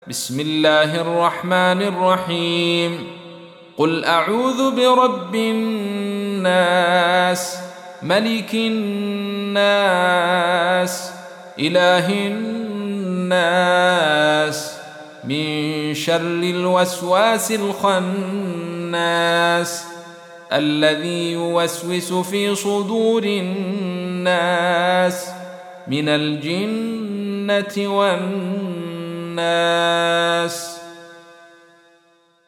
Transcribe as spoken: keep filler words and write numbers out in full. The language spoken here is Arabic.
بسم الله الرحمن الرحيم قل أعوذ برب الناس ملك الناس إله الناس من شر الوسواس الخناس الذي يوسوس في صدور الناس من الجنة والناس.